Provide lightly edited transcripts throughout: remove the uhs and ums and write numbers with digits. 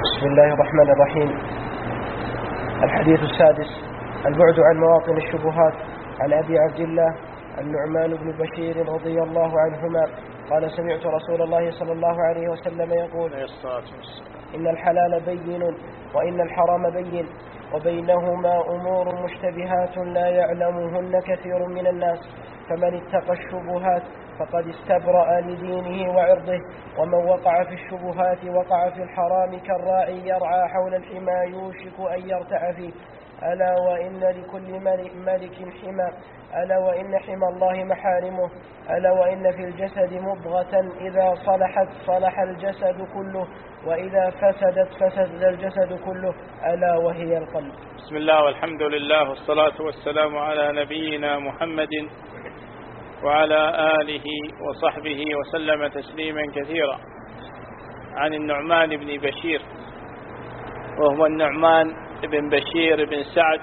بسم الله الرحمن الرحيم. الحديث السادس: البعد عن مواطن الشبهات. عن أبي عبد الله النعمان بن بشير رضي الله عنهما قال: سمعت رسول الله صلى الله عليه وسلم يقول: إن الحلال بين وإن الحرام بين وبينهما أمور مشتبهات لا يعلمهن كثير من الناس، فمن اتقى الشبهات فقد استبرأ لدينه وعرضه، ومن وقع في الشبهات وقع في الحرام كالراعي يرعى حول الحمى يوشك أن يرتع فيه. ألا وإن لكل ملك حمى، ألا وإن حمى الله محارمه، ألا وإن في الجسد مضغة إذا صلحت صلح الجسد كله، وإذا فسدت فسد الجسد كله، ألا وهي القلب. بسم الله والحمد لله والصلاة والسلام على نبينا محمد وعلى آله وصحبه وسلم تسليما كثيرا. عن النعمان بن بشير، وهو النعمان بن بشير بن سعد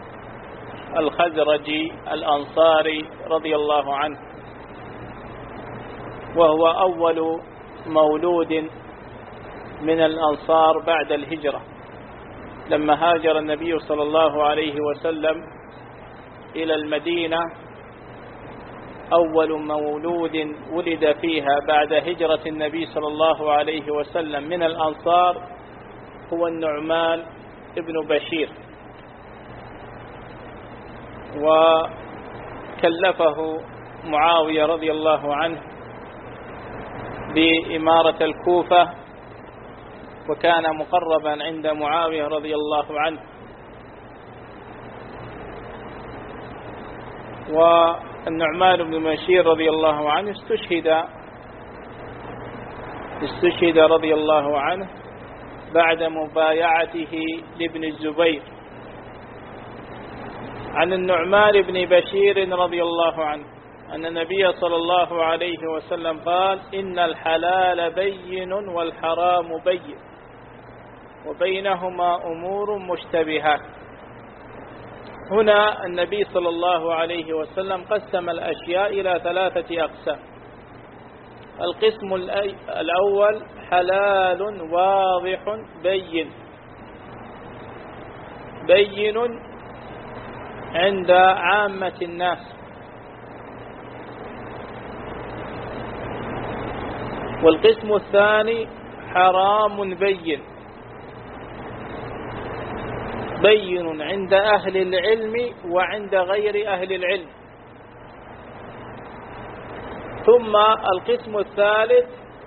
الخزرجي الأنصاري رضي الله عنه، وهو أول مولود من الأنصار بعد الهجرة، لما هاجر النبي صلى الله عليه وسلم إلى المدينة. أول مولود ولد فيها بعد هجرة النبي صلى الله عليه وسلم من الأنصار هو النعمان ابن بشير، وكلفه معاوية رضي الله عنه بإمارة الكوفة، وكان مقربا عند معاوية رضي الله عنه. والنعمان بن بشير رضي الله عنه استشهد رضي الله عنه بعد مبايعته لابن الزبير. عن النعمان بن بشير رضي الله عنه أن النبي صلى الله عليه وسلم قال: إن الحلال بين والحرام بين وبينهما أمور مشتبهات. هنا النبي صلى الله عليه وسلم قسم الأشياء إلى 3 أقسام. القسم الأول حلال واضح بين عند عامة الناس، والقسم الثاني حرام بين عند أهل العلم وعند غير أهل العلم. ثم القسم الثالث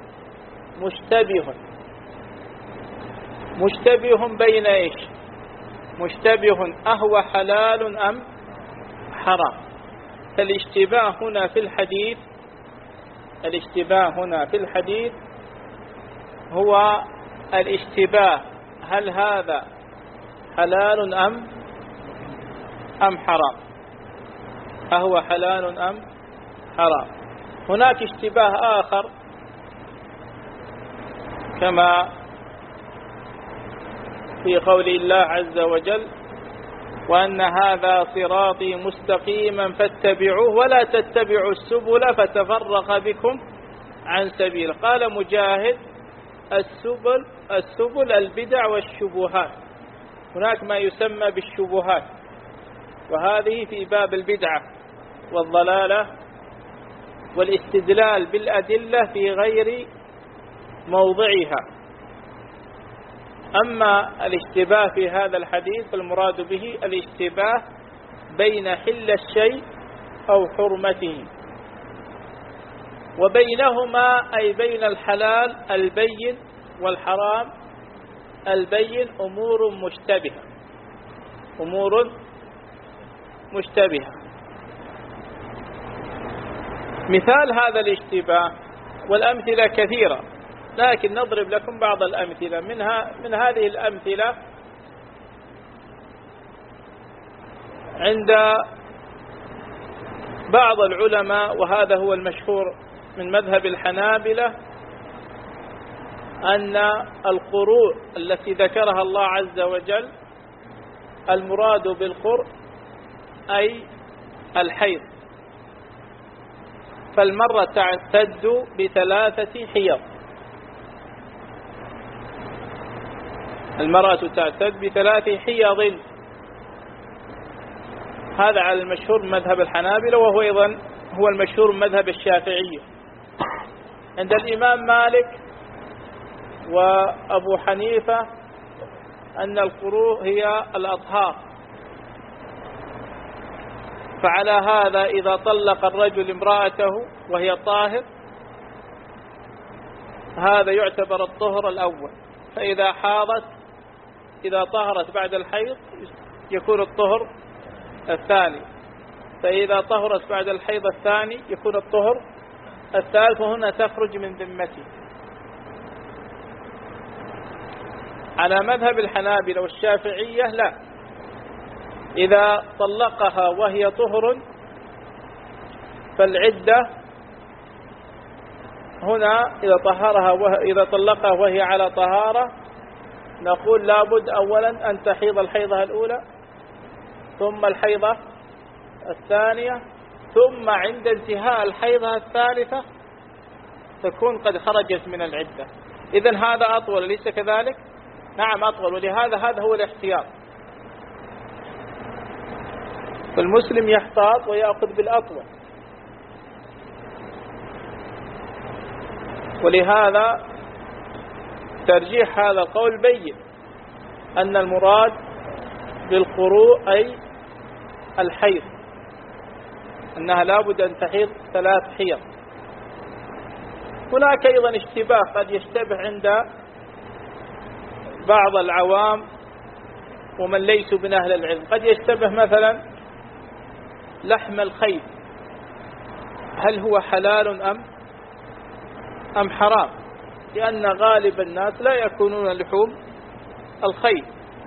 مشتبه بين إيش؟ مشتبه أهو حلال أم حرام. فالاشتباه هنا في الحديث هو الاشتباه: هل هذا حلال أم حرام؟ أهو حلال أم حرام؟ هناك اشتباه آخر كما في قول الله عز وجل: وأن هذا صراطي مستقيما فاتبعوه ولا تتبعوا السبل فتفرق بكم عن سبيله. قال مجاهد: السبل البدع والشبهات. هناك ما يسمى بالشبهات، وهذه في باب البدعة والضلالة والاستدلال بالأدلة في غير موضعها. أما الاشتباه في هذا الحديث فالمراد به الاشتباه بين حل الشيء أو حرمته، وبينهما أي بين الحلال البين والحرام البين أمور مشتبهة. مثال هذا الاشتباه، والأمثلة كثيرة، لكن نضرب لكم بعض الأمثلة. من هذه الأمثلة عند بعض العلماء، وهذا هو المشهور من مذهب الحنابلة، أن القروء التي ذكرها الله عز وجل المراد بالقرء أي الحيض، فالمرة تعتد ب3 حيض. المرأة تعتد ب3 حيض. هذا على المشهور من مذهب الحنابلة، وهو أيضا هو المشهور من مذهب الشافعية. عند الإمام مالك وأبو حنيفة أن القروء هي الأطهار. فعلى هذا إذا طلق الرجل امرأته وهي طاهر هذا يعتبر الطهر الأول، فإذا حاضت إذا طهرت بعد الحيض يكون الطهر الثاني، فإذا طهرت بعد الحيض الثاني يكون الطهر الثالث، وهنا تخرج من ذمته. على مذهب الحنابلة والشافعية لا، إذا طلقها وهي طهر فالعدة هنا إذا طلقها وهي على طهارة نقول لابد أولا أن تحيض الحيضة الأولى ثم الحيضة الثانية، ثم عند انتهاء الحيضة الثالثة تكون قد خرجت من العدة. إذن هذا أطول، ليس كذلك؟ نعم أطول، ولهذا هذا هو الاحتياط. فالمسلم يحتاط ويأخذ بالأطول، ولهذا ترجيح هذا القول بين أن المراد بالقروء أي الحيض، أنها لابد أن تحيض 3 حيض. هناك أيضا اشتباه قد يشتبه عند بعض العوام ومن ليسوا من أهل العلم، قد يشتبه مثلا لحم الخيل هل هو حلال أم حرام، لأن غالب الناس لا يأكلون لحوم الخيل.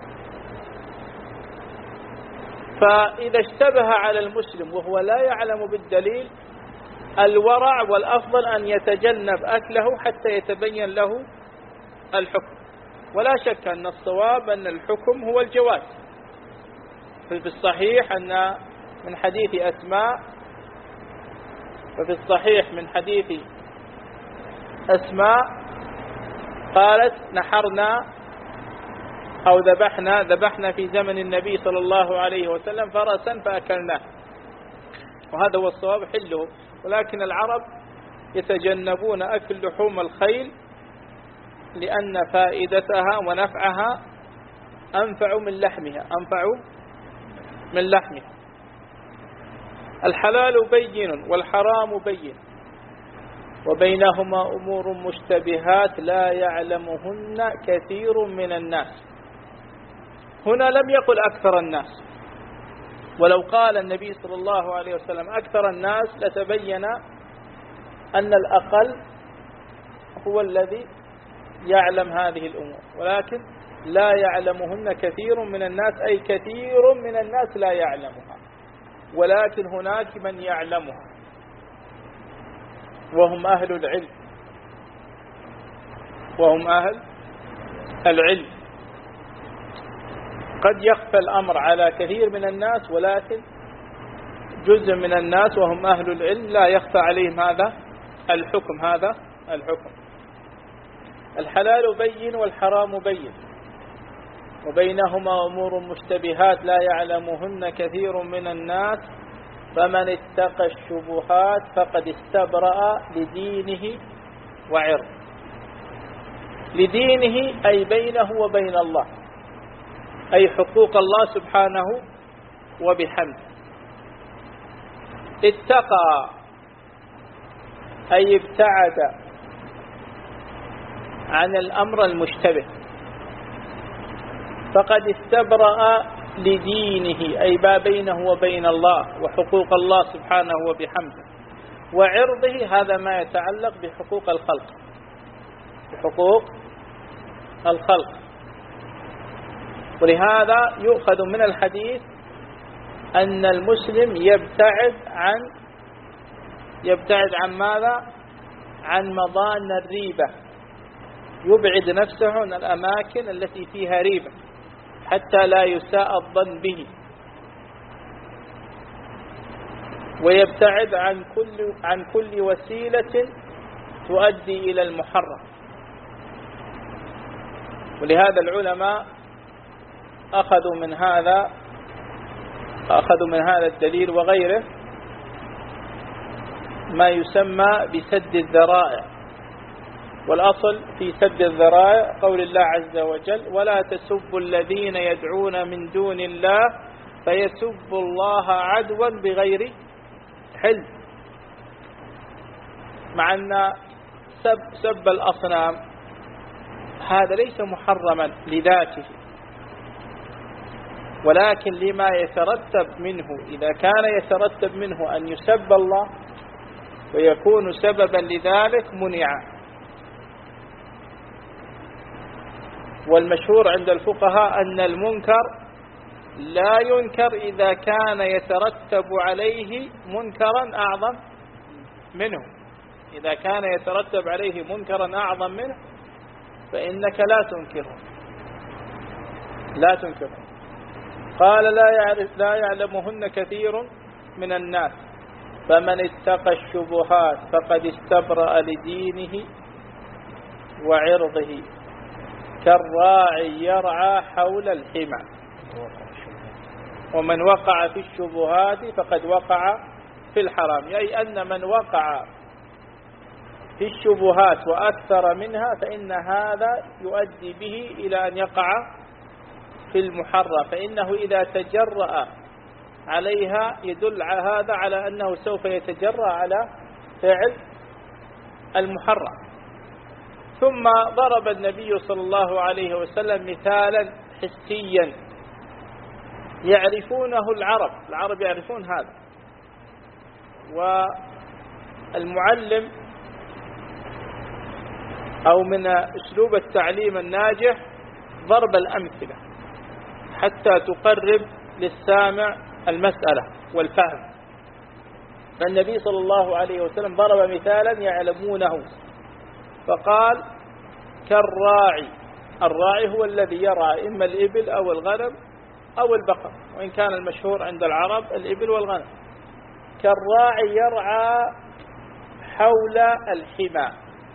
فإذا اشتبه على المسلم وهو لا يعلم بالدليل الورع، والأفضل أن يتجنب أكله حتى يتبين له الحكم. ولا شك أن الصواب أن الحكم هو الجواز. في الصحيح أن من حديث أسماء، ففي الصحيح من حديث أسماء قالت نحرنا أو ذبحنا في زمن النبي صلى الله عليه وسلم فرسا فأكلناه، وهذا هو الصواب حله. ولكن العرب يتجنبون أكل لحوم الخيل لأن فائدتها ونفعها أنفع من لحمها. الحلال بين والحرام بين، وبينهما أمور مشتبهات لا يعلمهن كثير من الناس. هنا لم يقل أكثر الناس، ولو قال النبي صلى الله عليه وسلم أكثر الناس لتبين أن الأقل هو الذي يعلم هذه الأمور، ولكن لا يعلمهن كثير من الناس، أي كثير من الناس لا يعلمها، ولكن هناك من يعلمها وهم أهل العلم. قد يخفى الأمر على كثير من الناس، ولكن جزء من الناس وهم أهل العلم لا يخفى عليهم هذا الحكم. الحلال بين والحرام بين، وبينهما أمور مشتبهات لا يعلمهن كثير من الناس، فمن اتقى الشبهات فقد استبرأ لدينه وعرضه. لدينه أي بينه وبين الله، أي حقوق الله سبحانه وبحمده. اتقى أي ابتعد عن الأمر المشتبه، فقد استبرأ لدينه أي ما بينه وبين الله وحقوق الله سبحانه وبحمده. وعرضه هذا ما يتعلق بحقوق الخلق. ولهذا يؤخذ من الحديث أن المسلم يبتعد عن ماذا؟ عن مضان الريبة، يبعد نفسه عن الأماكن التي فيها ريبة حتى لا يساء الظن به، ويبتعد عن كل وسيلة تؤدي إلى المحرم. ولهذا العلماء أخذوا من هذا الدليل وغيره ما يسمى بسد الذرائع. والأصل في سد الذرائع قول الله عز وجل: ولا تسبوا الذين يدعون من دون الله فيسبوا الله عدوا بغير علم. مع أن سب الأصنام هذا ليس محرما لذاته، ولكن لما يترتب منه. إذا كان يترتب منه أن يسب الله ويكون سببا لذلك منع. والمشهور عند الفقهاء أن المنكر لا ينكر إذا كان يترتب عليه منكرا أعظم منه. إذا كان يترتب عليه منكرا أعظم منه فإنك لا تنكره. قال: لا يعلمهن كثير من الناس فمن اتقى الشبهات فقد استبرأ لدينه وعرضه كالراعي يرعى حول الحمى. ومن وقع في الشبهات فقد وقع في الحرام، أي أن من وقع في الشبهات وأكثر منها فإن هذا يؤدي به إلى أن يقع في المحرم، فإنه إذا تجرأ عليها يدل هذا على أنه سوف يتجرأ على فعل المحرم. ثم ضرب النبي صلى الله عليه وسلم مثالا حسيا يعرفونه العرب يعرفون هذا. والمعلم أو من أسلوب التعليم الناجح ضرب الأمثلة حتى تقرب للسامع المسألة والفهم. فالنبي صلى الله عليه وسلم ضرب مثالا يعلمونه فقال: كالراعي. الراعي هو الذي يرعى إما الإبل أو الغنم أو البقر، وإن كان المشهور عند العرب الإبل والغنم. كالراعي يرعى حول الحمى.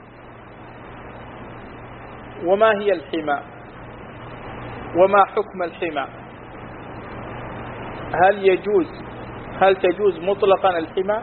وما هي الحمى؟ وما حكم الحمى؟ هل تجوز مطلقا الحمى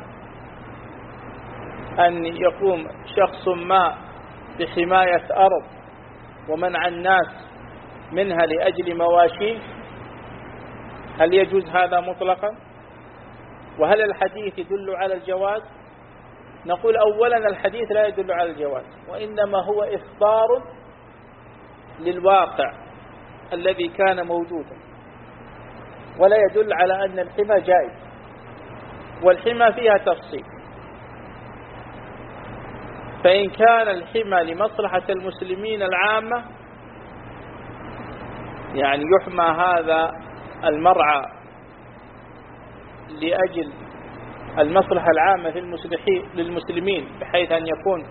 أن يقوم شخص ما بحماية أرض ومنع الناس منها لأجل مواشيه؟ هل يجوز هذا مطلقا؟ وهل الحديث يدل على الجواز؟ نقول أولا الحديث لا يدل على الجواز، وإنما هو إخبار للواقع الذي كان موجودا، ولا يدل على أن الحمى جائز. والحمى فيها تفصيل، فإن كان الحمى لمصلحة المسلمين العامة، يعني يحمى هذا المرعى لأجل المصلحة العامة للمسلمين، بحيث أن يكون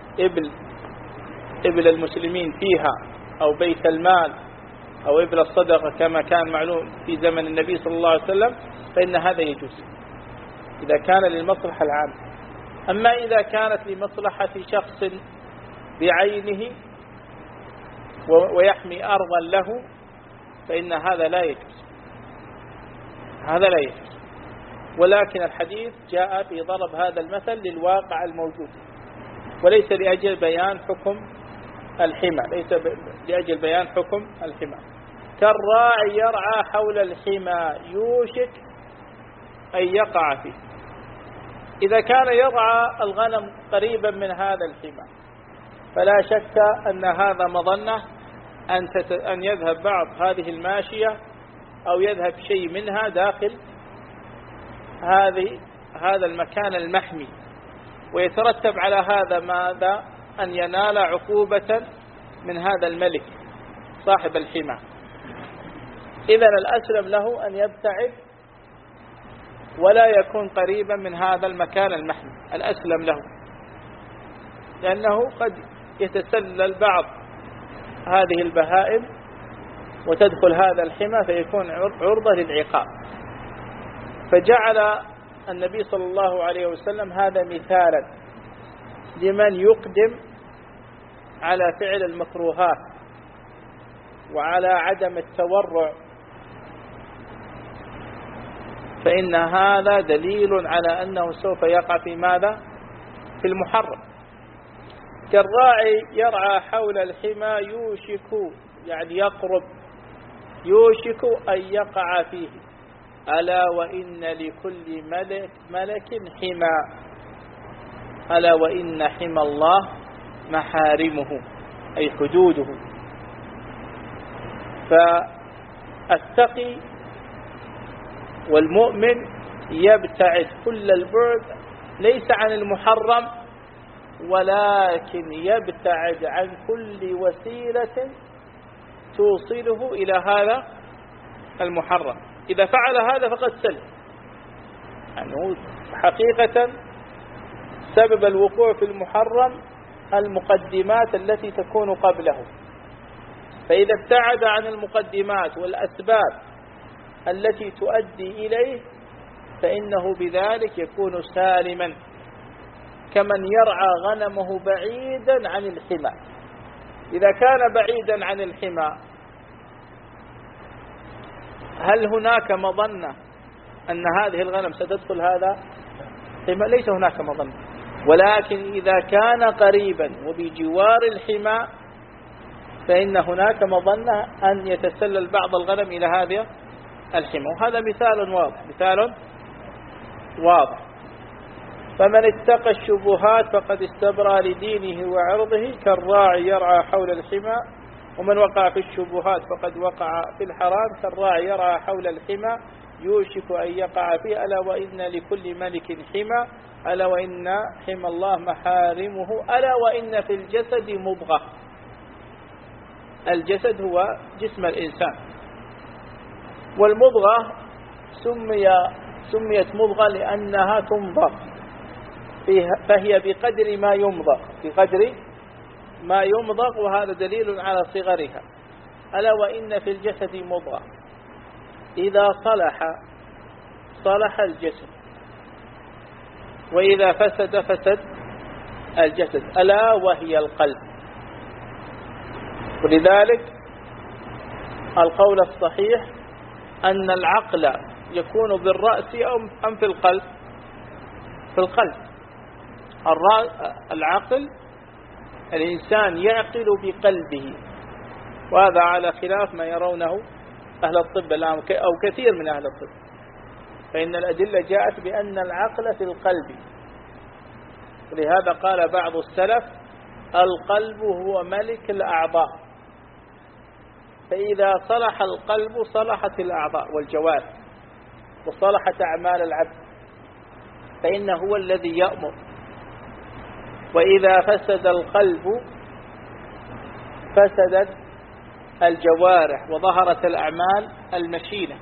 إبل المسلمين فيها أو بيت المال أو إبل الصدقة كما كان معلوم في زمن النبي صلى الله عليه وسلم، فإن هذا يجوز إذا كان للمصلحة العامة. أما إذا كانت لمصلحة شخص بعينه ويحمي أرضا له فإن هذا لا يجوز. ولكن الحديث جاء في ضرب هذا المثل للواقع الموجود، وليس لأجل بيان حكم الحمى. كالراعي يرعى حول الحمى يوشك أن يقع فيه. إذا كان يرعى الغنم قريبا من هذا الحمى فلا شك أن هذا مظنة أن يذهب بعض هذه الماشية أو يذهب شيء منها داخل هذا المكان المحمي، ويترتب على هذا ماذا؟ أن ينال عقوبة من هذا الملك صاحب الحمى. إذن الأسلم له أن يبتعد ولا يكون قريبا من هذا المكان المحمي، الأسلم له، لأنه قد يتسلل بعض هذه البهائم وتدخل هذا الحمى فيكون عرضة للعقاب. فجعل النبي صلى الله عليه وسلم هذا مثالا لمن يقدم على فعل المكروهات وعلى عدم التورع، فإن هذا دليل على أنه سوف يقع في ماذا؟ في المحرم. كالراعي يرعى حول الحمى يوشك، يعني يقرب، يوشك أن يقع فيه. ألا وإن لكل ملك حمى، ألا وإن حمى الله محارمه، أي حدوده. فالتقي والمؤمن يبتعد كل البعد ليس عن المحرم، ولكن يبتعد عن كل وسيلة توصله إلى هذا المحرم. إذا فعل هذا فقد سلم، يعني حقيقة سبب الوقوع في المحرم المقدمات التي تكون قبله، فإذا ابتعد عن المقدمات والأسباب التي تؤدي إليه فإنه بذلك يكون سالما، كمن يرعى غنمه بعيدا عن الحمى. إذا كان بعيدا عن الحمى هل هناك مظنة أن هذه الغنم ستدخل هذا الحمى؟ ليس هناك مظنة. ولكن إذا كان قريبا وبجوار الحمى فإن هناك مظنة أن يتسلل بعض الغنم إلى هذه الحمى. وهذا مثال واضح، مثال واضح. فمن اتقى الشبهات فقد استبرى لدينه وعرضه، كالراعي يرعى حول الحمى. ومن وقع في الشبهات فقد وقع في الحرام، كالراعي يرعى حول الحمى يوشك أن يقع فيه. ألا وإن لكل ملك حمى، ألا وإن حمى الله محارمه. ألا وإن في الجسد مضغة. الجسد هو جسم الإنسان، والمضغة سميت مضغة لأنها تمضغ، فهي بقدر ما يمضغ، بقدر ما يمضغ، وهذا دليل على صغرها. ألا وإن في الجسد مضغة إذا صلح الجسد، وإذا فسد الجسد، ألا وهي القلب. ولذلك القول الصحيح أن العقل يكون بالرأس أم في القلب؟ في القلب. العقل الإنسان يعقل بقلبه، وهذا على خلاف ما يرونه أهل الطب الآن أو كثير من أهل الطب، فإن الأدلة جاءت بأن العقل في القلب. ولهذا قال بعض السلف: القلب هو ملك الأعضاء، فإذا صلح القلب صلحت الأعضاء والجوارح وصلحت أعمال العبد، فإنه هو الذي يأمر. وإذا فسد القلب فسدت الجوارح وظهرت الأعمال المشينة.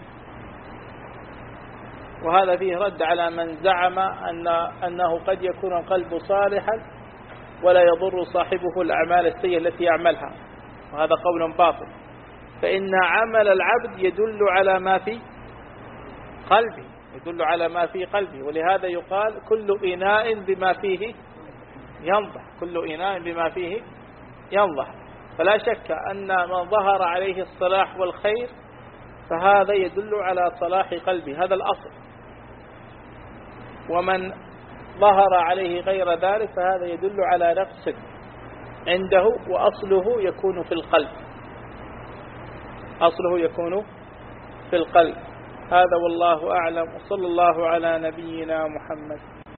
وهذا فيه رد على من زعم أنه قد يكون القلب صالحا ولا يضر صاحبه الأعمال السيئة التي يعملها، وهذا قول باطل. فإن عمل العبد يدل على ما في قلبه، يدل على ما في قلبه. ولهذا يقال: كل إناء بما فيه ينضح، كل إناء بما فيه ينضح. فلا شك أن من ظهر عليه الصلاح والخير فهذا يدل على صلاح قلبه، هذا الأصل. ومن ظهر عليه غير ذلك فهذا يدل على نقص عنده، وأصله يكون في القلب، أصله يكون في القلب. هذا والله أعلم، وصلى الله على نبينا محمد.